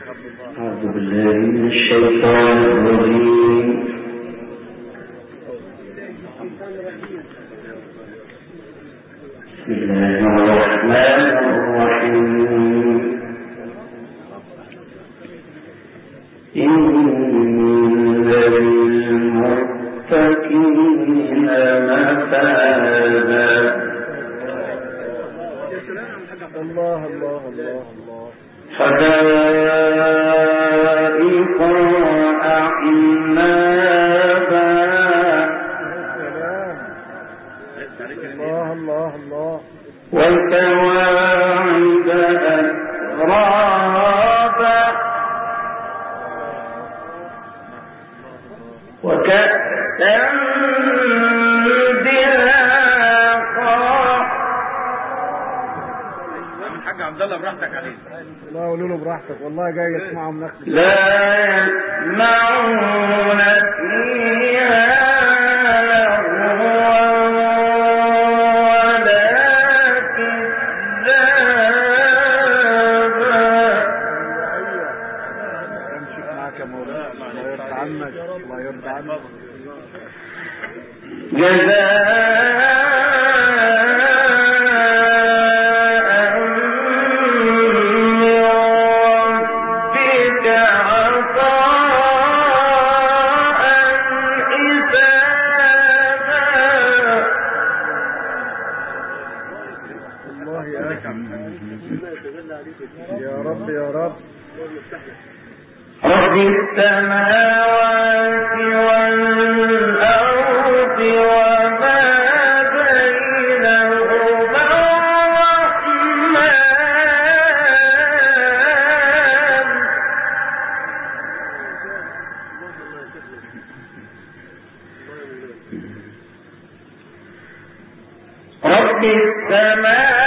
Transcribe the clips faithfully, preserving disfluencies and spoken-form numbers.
أعوذ بالله من الشيطان الرجيم. بسم الله الرحمن الرحيم. إن للمتقين مفازا. الله الله الله الله. حدائق وأعنابا. الله الله الله. وكواعب أترابا. وكأسا عبد الله براحتك عليه. لا قولوا له براحتك، والله جاي يسمعهم نخل. لا يسمعون فيها لغوا ولا كذابا. امشي معاك يا مولانا، الله يرضى عنك، الله يرضى عنك. جزاء يا رب يا رب. رب السماوات والأرض وما بينهما الرحمن. رب السماوات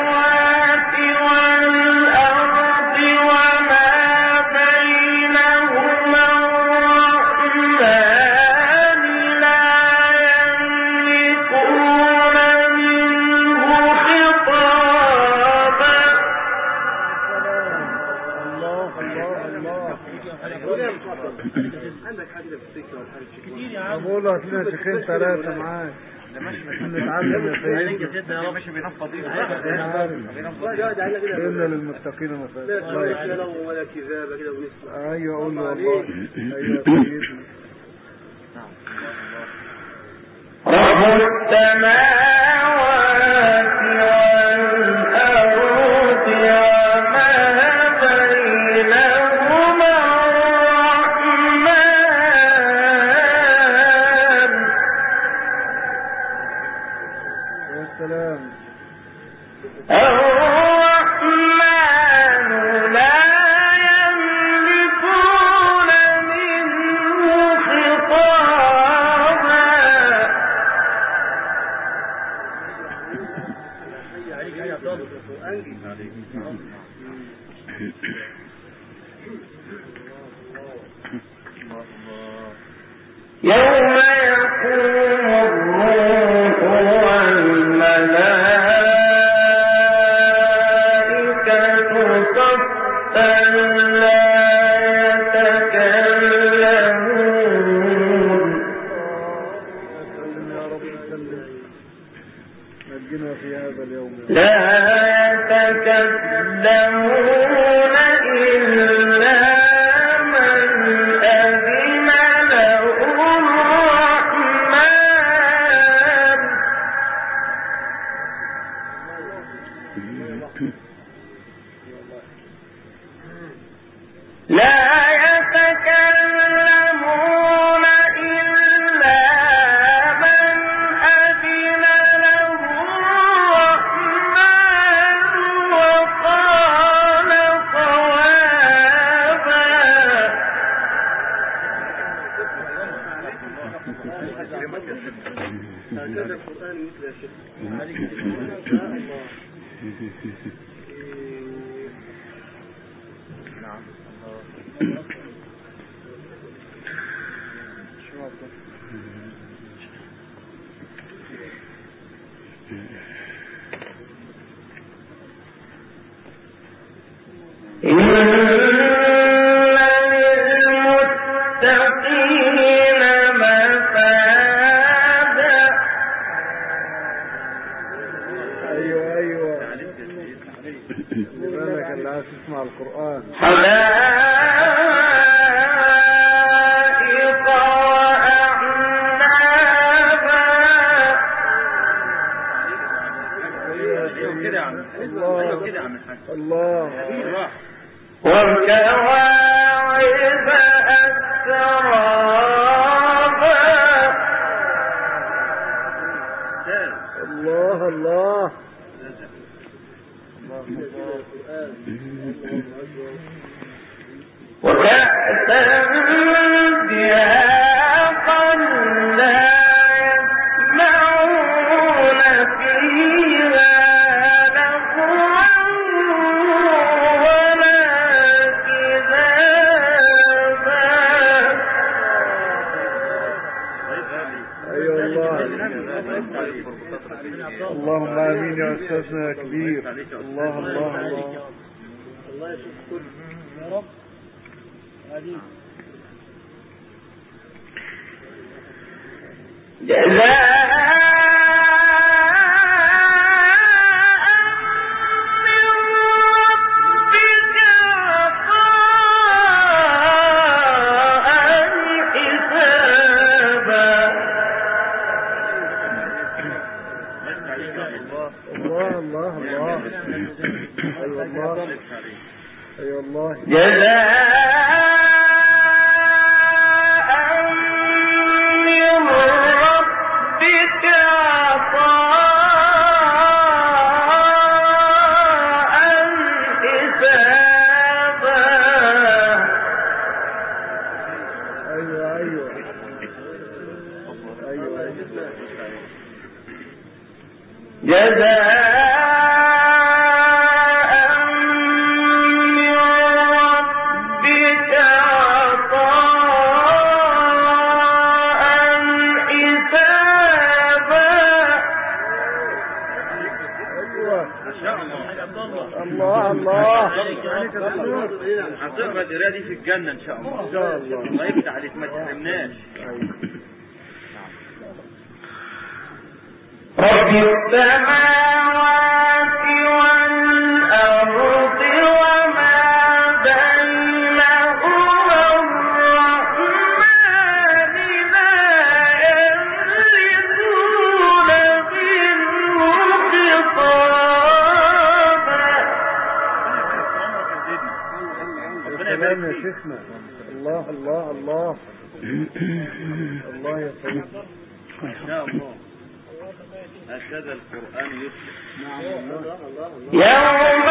بقول له هتلاقي شيخين ثلاثة معاك نتعلم يا سيدي. يا رب ماشي بينفض ايده. انا عارف الا للمتقين مفازا. لا لو ولا كذابة كده ونسمع. ايوه قول له والله. ايوه سيدنا. رب السماوات والأرض وما بينهما الرحمن. يا سلام. الرحمن لا يملكون منه خطابا. يوم يقوم الروح والملائكة صفا لا يتكلمون. سلم يا رب سلم. نجنا في هذا اليوم. لا يتكلمون إلا من أذن له الرحمن. لا يتكلمون إلا من أذن له الرحمن وقال صوابا. هكذا القرآن مثل يا شيخ. نعم. إن حدائق وأعنابا. ايوه كده يا عم، ايوه كده يا عم الحاج. الله بالراحه. وكواعب أترابا. الله الله وكأسا دهاقا لا يسمعون فيها لغوا ولا كذابا. ايوه الله اللهم امين يا استاذنا يا كبير. الله الله الله الله يشوف كل يا رب. هذه جزاء من ربك عطاء حسابا. الله الله الله ايوه الله ايوه الله جزاء من ربك عطاء حسابا. ايوه ايوه ايوه جزاء من ربك عطاء حسابا. ايوه ما شاء الله. الله الله هتقرا القرايه دي في الجنه ان شاء الله. ان شاء الله. الله يفتح عليك، ما تحرمناش. رب السماوات والأرض وما بينهما الرحمن لا يملكون منه خطابا. سلام يا شيخنا. الله الله الله الله يا سيدي. ما شاء الله. هكذا القرآن يصلح. يوم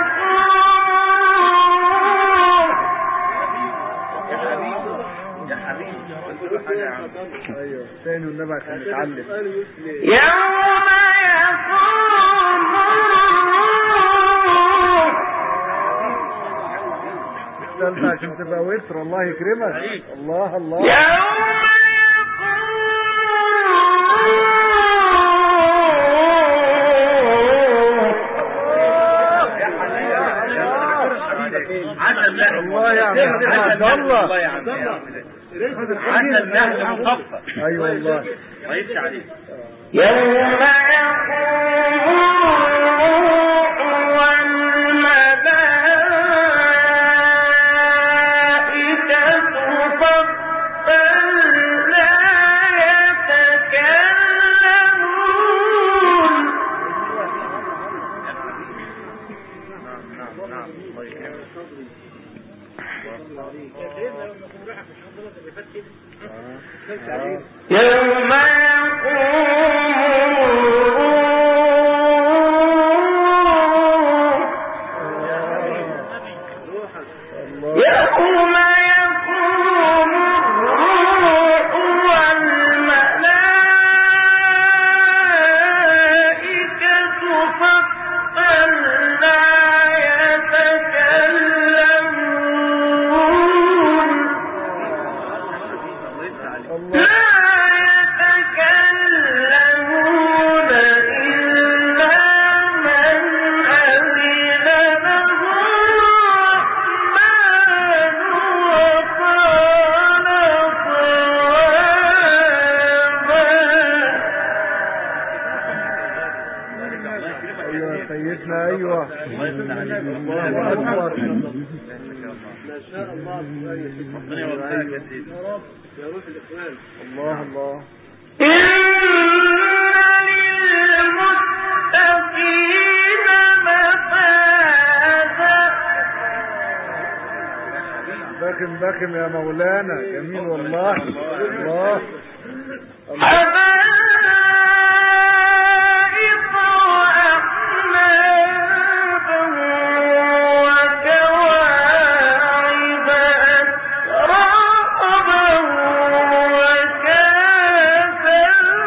يقول يا حبيبي يا حبيبي كل حاجة يا عم. ايوه ثاني والنبي عشان نتعلم. يوم يقوم استنى عشان تبقى وتر. الله يكرمك. الله الله يوم الله يا عم عبد الله. الله يا عم. عسى النهل مخفف. ايوه والله. ما يفتح عليك. يوم يقوم والملائكة صفا لا يتكلمون. نعم نعم نعم. الله يكرمك. يوم يقوم يوم يقوم الروح والملائكة صفا لا يتكلمون. الله لا يتكلمون إلا من أذن له الرحمن شاء الله ربنا يوفقك يا سيدي يا رب يا روح الاخوان. الله الله. إن للمتقين مفازا. باكم باكم يا مولانا، جميل والله. الله حدائق وأعنابا وكواعب أترابا وكأسا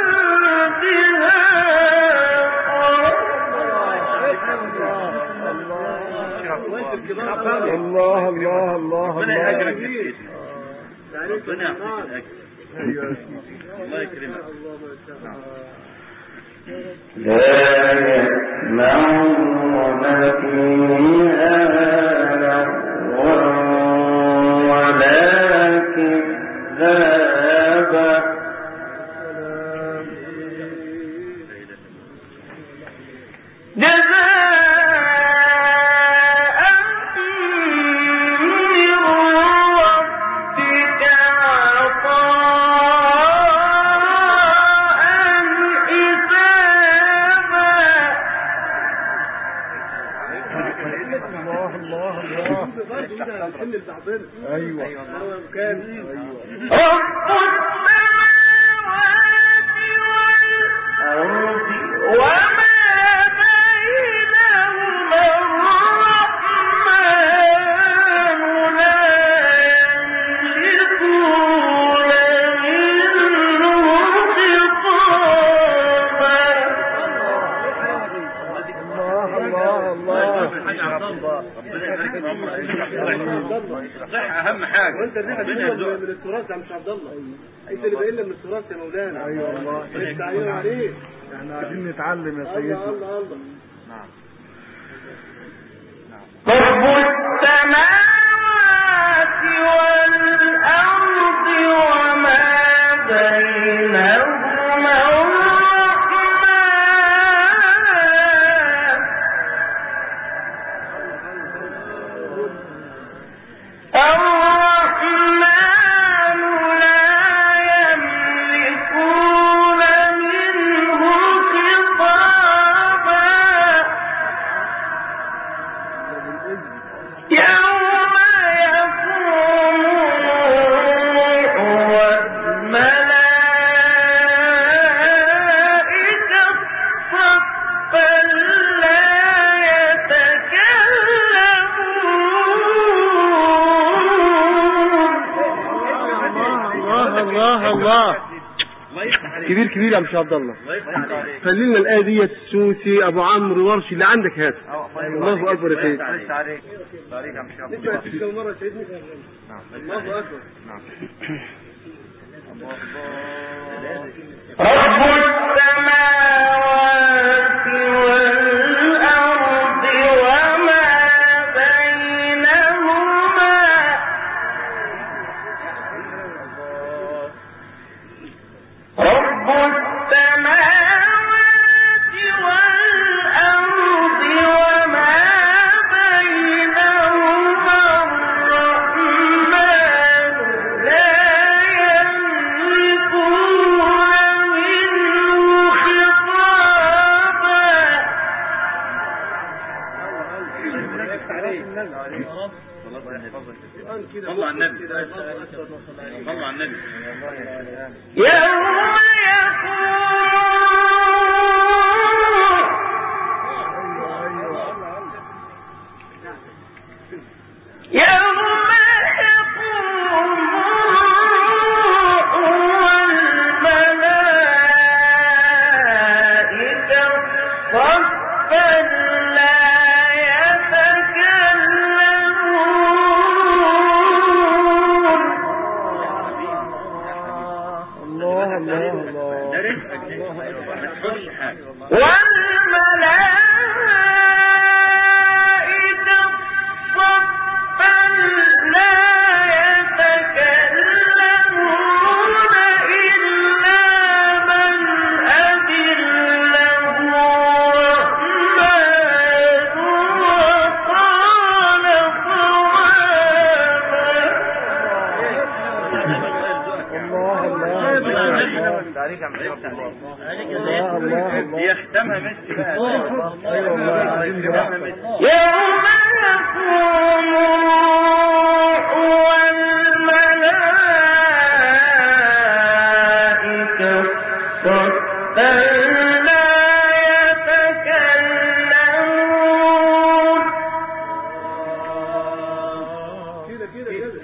دهاقا. الله الله الله ربنا الله. يأجرك يا سيدي. ربنا يعطيك الأجر. ايوه يا سيدي. الله يكرمك. لا يسمعون فيها لغوا ولا كذابا. ايوه كان رب السماوات والأرض وما بينهما الرحمن لا يملكون منه خطابا. الله الله الله. صح اهم حاجه. وانت ادينا من التراث يا مش عبد الله. انت اللي باين لنا من التراث يا مولانا. ايوه والله. انت عيون عليك. احنا عايزين نتعلم يا الله سيدي. الله الله. نعم رب السماوات والأرض وما بينهما الرحمن لا يملكون منه خطابا. يوم يقوم الروح والملائكة صفا لا يتكلمون. الله الله. الله يفتح عليك. كبير كبير يا مش عبد الله. الله يفتح عليك. خلينا الآية ديت السوسي أبو عمرو ورشي اللي عندك هات. الله أكبر يا سيدي. الله يفتح عليك. الله عليك يا مش عبد الله. كم مرة سيدنا. الله أكبر. نعم رب السماوات والأرض وما بينهما. رب السماوات والأرض وما بينهما الرحمن لا يملكون منه خطابا. صلوا على النبي. صلوا على النبي. يوم يقوم يوم يقوم الروح والملائكة صفا لا يتكلمون. الله الله عليك يا عم عرفت عليك. الله الله الله. يختمها ميسي بقى. ايوه والله العظيم يختمها براحتك. ميسي. يوم يقوم الروح والملائكة صفا لا يتكلمون كده كده كده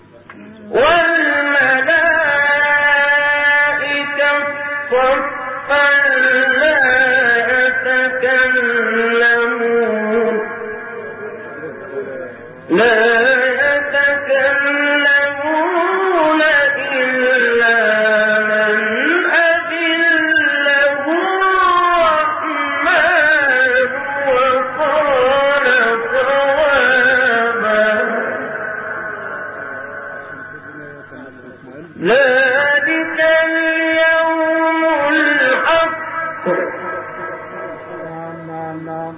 والملائكة صفا لا يتكلمون لا يتكلمون إلا من أذن له الرحمن وقال صوابا ذلك اليوم الحق نعم نعم نعم.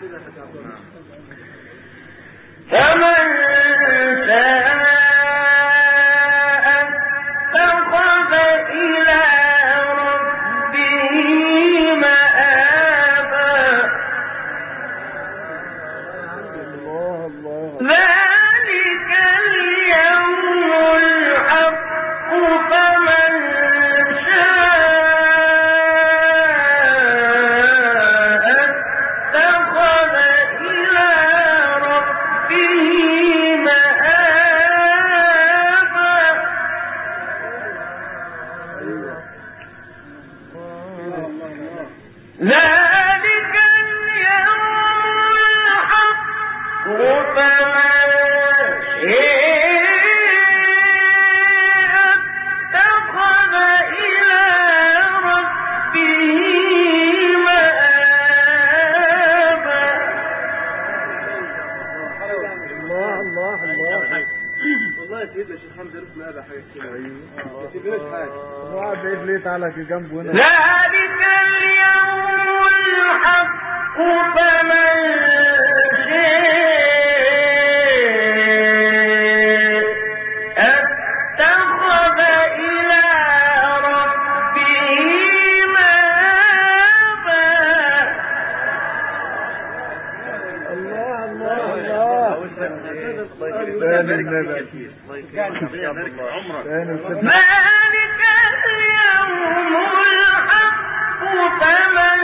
فمن شاء اتخذ إلى ربه مآبا الله الله. ذلك اليوم الحق فمن شاء اتخذ إلى ربه مآبا ذلك اليوم الحق فمن شاء اتخذ إلى ربه مآبا الله الله الله. والله يا سيدنا الشيخ حمزه رسم هذا حاجه كده ما تجيبناش حاجه. هو قاعد بعيد ليه؟ تعالى في جنبه هنا. ذلك اليوم الحق فمن شاء اتخذ إلى ربه مآبا الله الله الله. ثاني النبي. عمرك ثاني السبت. ذلك اليوم الحق فمن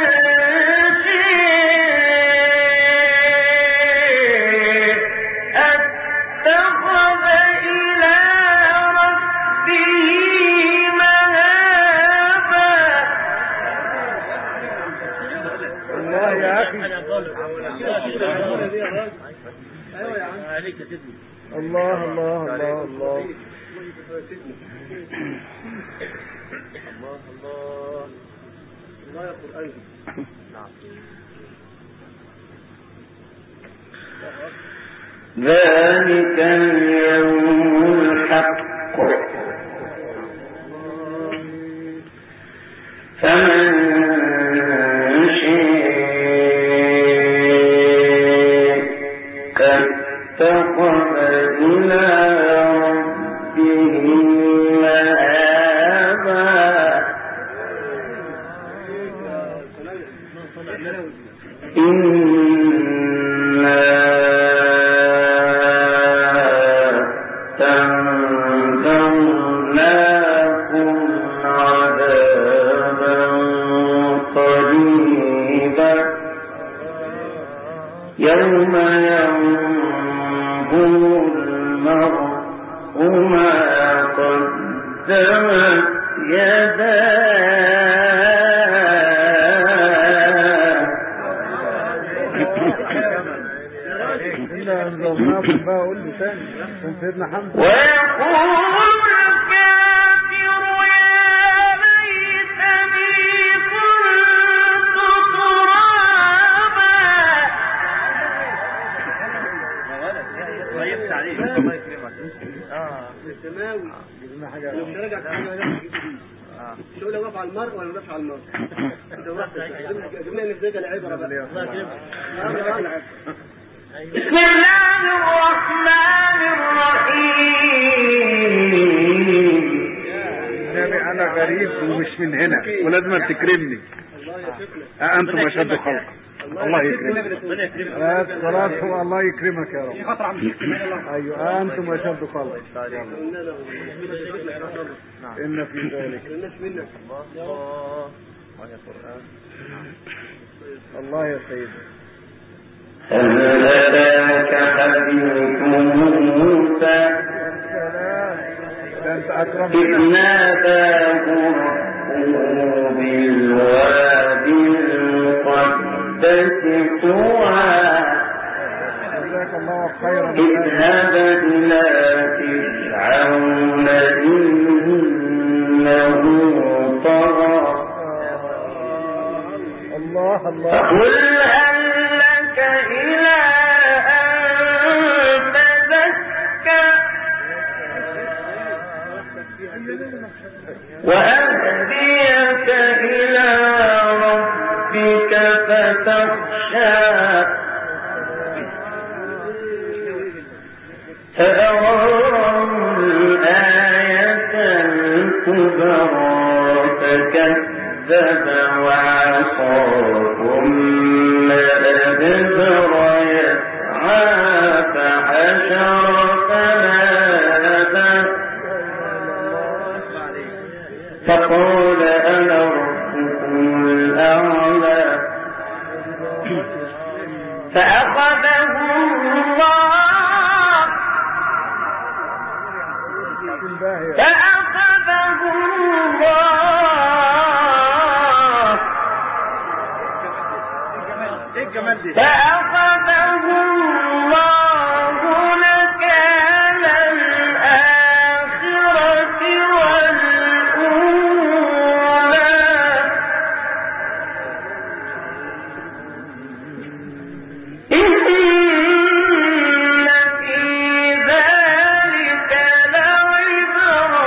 شاء اتخذ إلى ربه مآبا الله يا أخي. الله الله الله الله. الله الله الله يا قرآن. ذلك اليوم الحق فمن شاء اتخذ إلى ربه مآبا إنا أنذرناكم عذابا قريبا يوم ينظر المرء ما قدمت يداه إنا أنزلناكم بقى. قول له ثاني عشان سيدنا حمزة. ويقول الكافر يا ليتني كنت ترابا الله يفتح عليك الله يكرمك. اه السماوي جبنا حاجة. لو مش راجع تعالى نفسك دي شو لو وقف على المرء ولا وقف على المرء انت وقفت جبنا لك زي العبره بقى الله يكرمك. بسم الله الرحمن الرحيم النبي أنا غريب ومش من هنا ولازم تكرمني. أنتم أشد خلق. الله يكرمك. خلاص هو الله يكرمك يا رب. أيوة أنتم أشد خلق. إن في ذلك الله يا سيدي. هل أتاك حديث موسى إذ ناداه ربه بالوادي المقدس طوى اذهب إلى فرعون إنه طغى الله الله فقل هل لك إلى أن تزكى وأهديك إلى ربك فتخشى فأراه الآية الكبرى فكذب وعصى ثم أدبر يسعى فحشر فنادى فقال أنا ربكم الأعلى فأخذه الله فأخذه الله فأخذه الله نكال الآخرة والأولى إن في ذلك لعبرة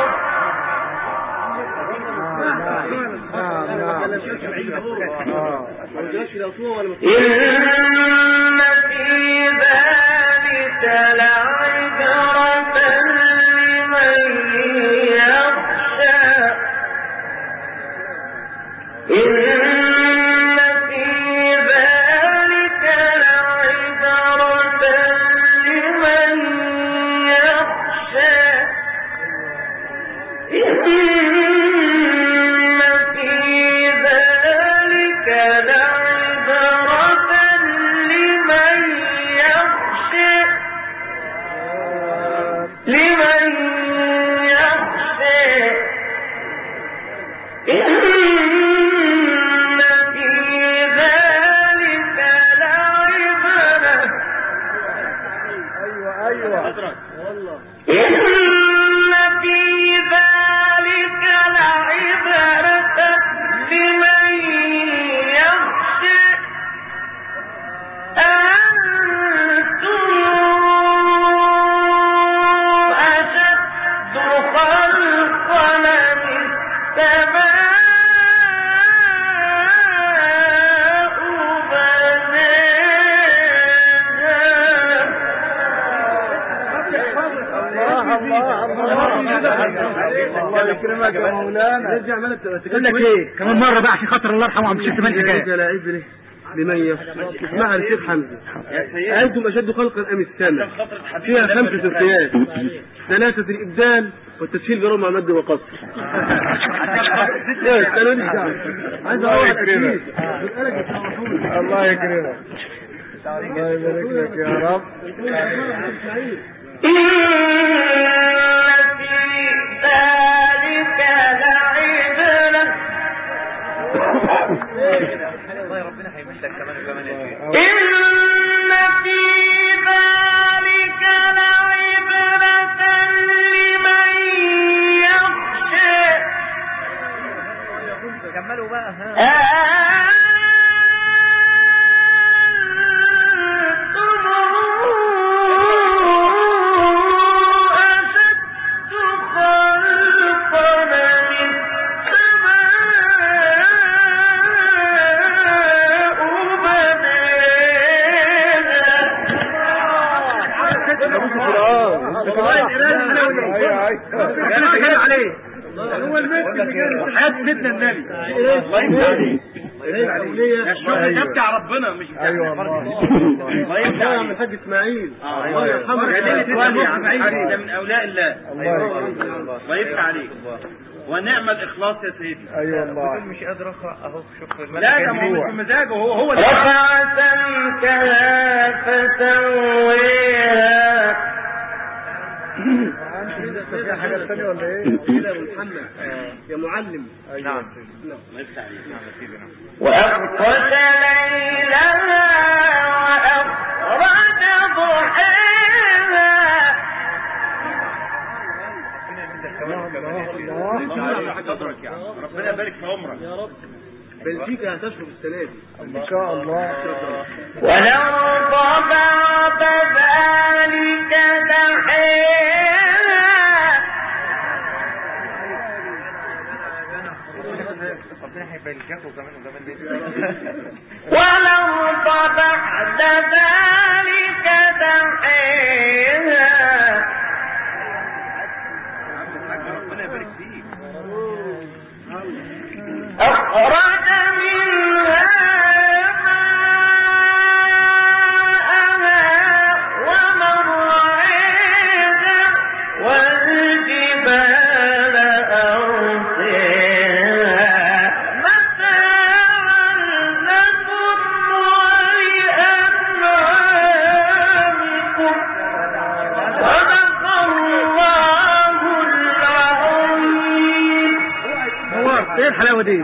إن في ذلك لعبرة لمن يخشى إن في ذلك لعبرة لمن يخشى إن في ذلك لعبرة لمن يخشى لمن يخشى إن في ذلك لعبرة أيوة أيوة إن في ذلك لعبرة لمن يخشى أنتم أشد خلقا من السماء الله الله الله يكرمك يا مولانا. نرجع مالك تقول لك ايه كمان مره بقى عشان خاطر الله يرحمه عم الشيخ تمام حكايه لا عبره لمن يخشى. اسمعها الشيخ حمزه. انتم اشد خلقا ام السماء فيها خمسه القياس ثلاثه الابدال والتسهيل برمى مد وقصر. الله يكرمك الله يكرمك الله يبارك لك يا رب. إن في ذلك لعبرة إن في ذلك لعبرة لمن يخشى كملوا بقى هو المسك اللي جاي حياة سيدنا النبي. الله يفتح عليك. يا الشغل ده بتاع ربنا مش بتاع ايوه والله. الله يفتح يا عم عليك. الحاج اسماعيل الله يرحمك. يا عم اسماعيل ده من اولياء الله. الله الله يفتح عليك. ونعم الاخلاص يا سيدي. ايوه والله. مش قادر اقرا اهو شوف لا ده ما هو مش بمزاجه هو هو اللي رفع سمكها فسويها. في حاجة ثانية ولا ايه؟ كده يا ابو محمد يا معلم. نعم. الله يفتح عليك. نعم سيدنا. وأغطش ليلها وأخرج ضحاها. قدرك يا عم. ربنا يبارك في عمرك. يا رب بلجيكا هتشرب السنه دي ان شاء الله. ولو طبع ذلك دحيها. ربنا هيبلجكوا كمان وكمان بيت. ولو طبعت ذلك دحيها. ربنا يبارك فيك. أخرج منها ماءها ومرعاها والجبال أرساها متاعا لكم ولأنعامكم. صدق الله العظيم. ايه الحلاوه دي؟